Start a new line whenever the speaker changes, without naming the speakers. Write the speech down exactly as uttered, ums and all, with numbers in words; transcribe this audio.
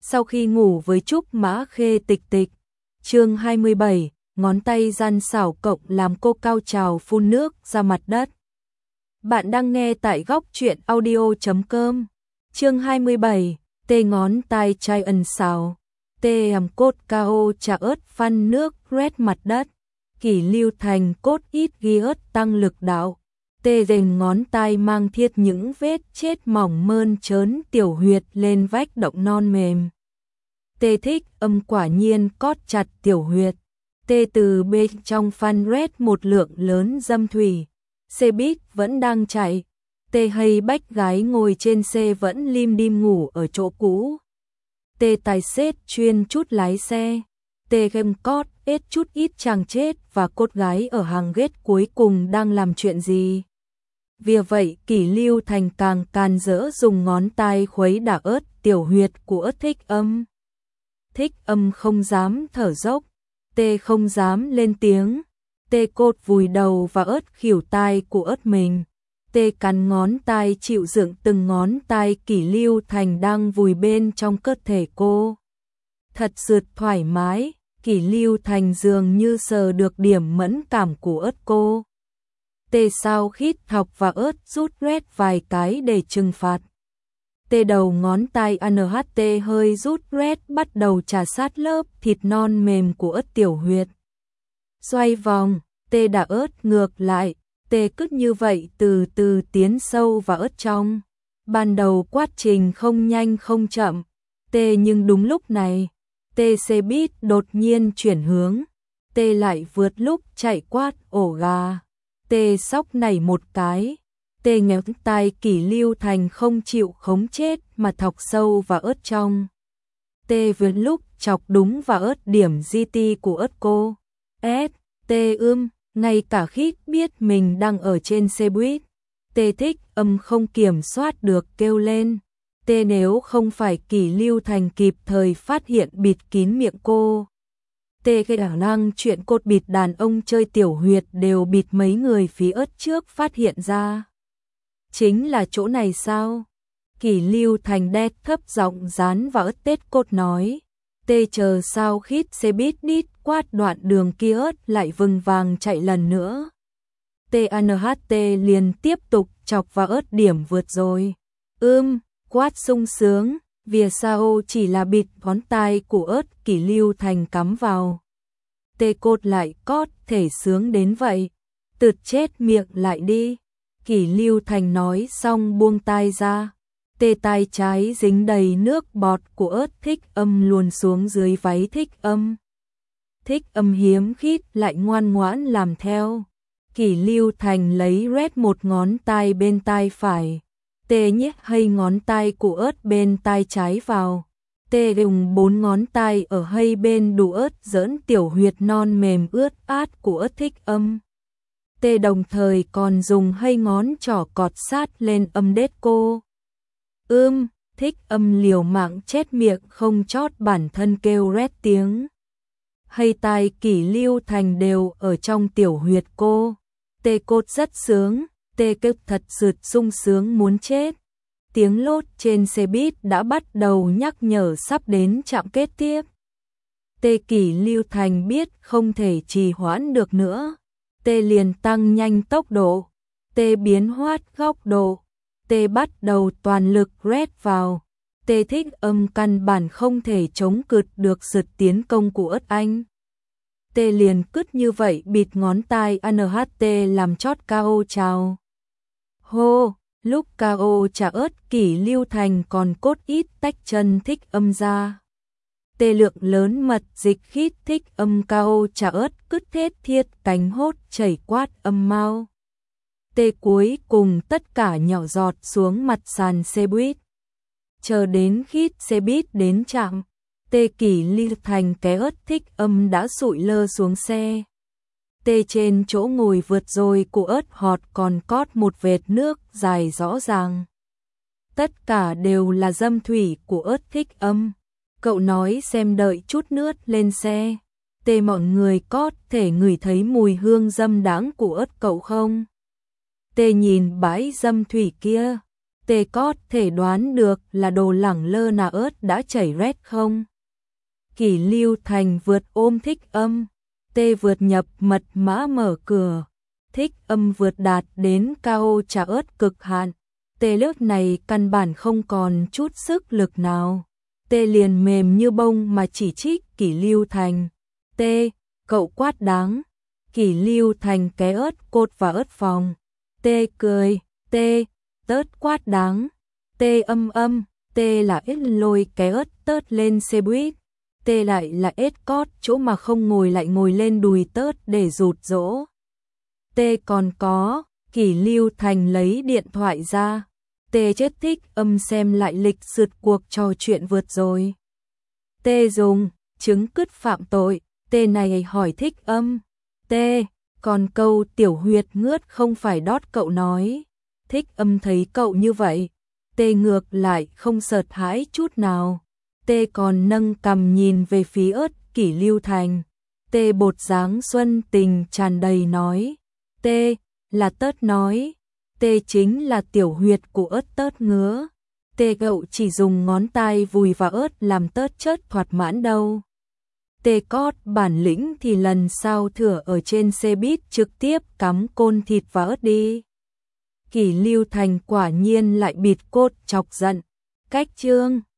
Sau khi ngủ với Trúc Mã Khê Tịch Tịch. Chương hai mươi bảy, ngón tay gian xảo cộng làm cô cao trào phun nước ra mặt đất. Bạn đang nghe tại góc truyện audio chấm com. Chương hai mươi bảy, tê ngón tay chai ẩn xào. Tê hàm cốt cao trà ớt phan nước rét mặt đất. Kỷ lưu thành cốt ít ghi ớt tăng lực đạo. Tê rền ngón tay mang thiết những vết chết mỏng mơn trớn tiểu huyệt lên vách động non mềm. Tê thích âm quả nhiên cót chặt tiểu huyệt. Tê từ bên trong phan rét một lượng lớn dâm thủy. Xe buýt vẫn đang chạy. Tê hay bách gái ngồi trên xe vẫn lim dim ngủ ở chỗ cũ. Tê tài xế chuyên chút lái xe. Tê game cót ết chút ít chàng chết và cốt gái ở hàng ghét cuối cùng đang làm chuyện gì. Vì vậy Kỷ Lưu Thành càng can dỡ dùng ngón tay khuấy đả ớt tiểu huyệt của ớt thích âm. Thích âm không dám thở dốc. Tê không dám lên tiếng. Tê cột vùi đầu vào ớt khỉu tai của ớt mình. Tê cắn ngón tay chịu dựng từng ngón tay Kỷ Lưu Thành đang vùi bên trong cơ thể cô. Thật sượt thoải mái, Kỷ Lưu Thành dường như sờ được điểm mẫn cảm của ớt cô. Tê sao khít thọc và ớt rút rét vài cái để trừng phạt. Tê đầu ngón tay a en hát tê hơi rút rét bắt đầu trà sát lớp thịt non mềm của ớt tiểu huyệt. Xoay vòng, tê đả ớt ngược lại, tê cứ như vậy từ từ tiến sâu vào ớt trong. Ban đầu quá trình không nhanh không chậm, tê nhưng đúng lúc này, tê xe buýt đột nhiên chuyển hướng, tê lại vượt lúc chạy quát ổ gà. Tê sóc nảy một cái, tê ngéo tai Kỷ Lưu Thành không chịu khống chết mà thọc sâu vào ớt trong. Tê vượt lúc chọc đúng vào ớt điểm giê tê của ớt cô. S, tê ưm, ngay cả khít biết mình đang ở trên xe buýt. Tê thích âm không kiểm soát được kêu lên. Tê nếu không phải Kỷ Lưu Thành kịp thời phát hiện bịt kín miệng cô. Tê cái khả năng chuyện cột bịt đàn ông chơi tiểu huyệt đều bịt mấy người phía ớt trước phát hiện ra. Chính là chỗ này sao? Kỷ Lưu Thành đét thấp giọng dán vào ớt tết cột nói. Tê chờ sao khít xe buýt đít quát đoạn đường kia ớt lại vừng vàng chạy lần nữa. Tê a en hát tê liền tiếp tục chọc vào ớt điểm vượt rồi. Ưm, quát sung sướng. Vì sao chỉ là bịt ngón tay của ớt Kỷ Lưu Thành cắm vào. Tê cột lại cót thể sướng đến vậy. Tượt chết miệng lại đi. Kỷ Lưu Thành nói xong buông tay ra. Tê tay trái dính đầy nước bọt của ớt thích âm luồn xuống dưới váy thích âm. Thích âm hiếm khít lại ngoan ngoãn làm theo. Kỷ Lưu Thành lấy rét một ngón tay bên tay phải. Tê nhét hay ngón tay của ớt bên tay trái vào. Tê dùng bốn ngón tay ở hay bên đủ ớt giỡn tiểu huyệt non mềm ướt át của ớt thích âm. Tê đồng thời còn dùng hay ngón trỏ cọt sát lên âm đết cô. Ưm, thích âm liều mạng chết miệng không chót bản thân kêu rét tiếng. Hay tai Kỷ Lưu Thành đều ở trong tiểu huyệt cô. Tê cốt rất sướng. Tê kêu thật sượt sung sướng muốn chết. Tiếng lốt trên xe buýt đã bắt đầu nhắc nhở sắp đến trạm kết tiếp. Tê Kỷ Lưu Thành biết không thể trì hoãn được nữa. Tê liền tăng nhanh tốc độ. Tê biến hoát góc độ. Tê bắt đầu toàn lực rét vào. Tê thích âm căn bản không thể chống cự được sự tiến công của ớt anh. Tê liền cứt như vậy bịt ngón tay a en hát tê làm chót ca o chào. Hô, lúc ca o trả ớt Kỷ Lưu Thành còn cốt ít tách chân thích âm ra. Tê lượng lớn mật dịch khít thích âm ca o trả ớt cứt thết thiết cánh hốt chảy quát âm mau. Tê cuối cùng tất cả nhỏ giọt xuống mặt sàn xe buýt. Chờ đến khít xe buýt đến trạm, Tê Kỷ Lưu Thành cái ớt thích âm đã sụi lơ xuống xe. Tê trên chỗ ngồi vượt rồi của ớt họt còn cót một vệt nước dài rõ ràng. Tất cả đều là dâm thủy của ớt thích âm. Cậu nói xem đợi chút nước lên xe. Tê mọi người cót thể ngửi thấy mùi hương dâm đáng của ớt cậu không? Tê nhìn bãi dâm thủy kia. Tê có thể đoán được là đồ lẳng lơ nà ớt đã chảy rét không? Kỷ Lưu Thành vượt ôm Thích Âm. Tê vượt nhập mật mã mở cửa. Thích Âm vượt đạt đến cao trà ớt cực hạn. Tê lúc này căn bản không còn chút sức lực nào. Tê liền mềm như bông mà chỉ trích Kỷ Lưu Thành. Tê, cậu quát đáng. Kỷ Lưu Thành ké ớt cột và ớt phòng. Tê cười. Tê, tớt quát đáng. Tê âm âm. Tê là ít lôi ké ớt tớt lên xe buýt. Tê lại là ết cót chỗ mà không ngồi lại ngồi lên đùi tớt để rụt rỗ. Tê còn có, Kỷ Lưu Thành lấy điện thoại ra. Tê chết Thích Âm xem lại lịch sượt cuộc trò chuyện vượt rồi. Tê dùng chứng cứ phạm tội. Tê này hỏi Thích Âm. Tê, còn câu tiểu huyệt ngướt không phải đót cậu nói. Thích Âm thấy cậu như vậy. Tê ngược lại không sợ hãi chút nào. Tê còn nâng cằm nhìn về phía ớt Kỷ Lưu Thành. Tê bột dáng xuân tình tràn đầy nói. Tê, là tớt nói. Tê chính là tiểu huyệt của ớt tớt ngứa. Tê cậu chỉ dùng ngón tay vùi vào ớt làm tớt chớt thoạt mãn đâu. Tê cót bản lĩnh thì lần sau thửa ở trên xe buýt trực tiếp cắm côn thịt và ớt đi. Kỷ Lưu Thành quả nhiên lại bịt cốt chọc giận. Cách chương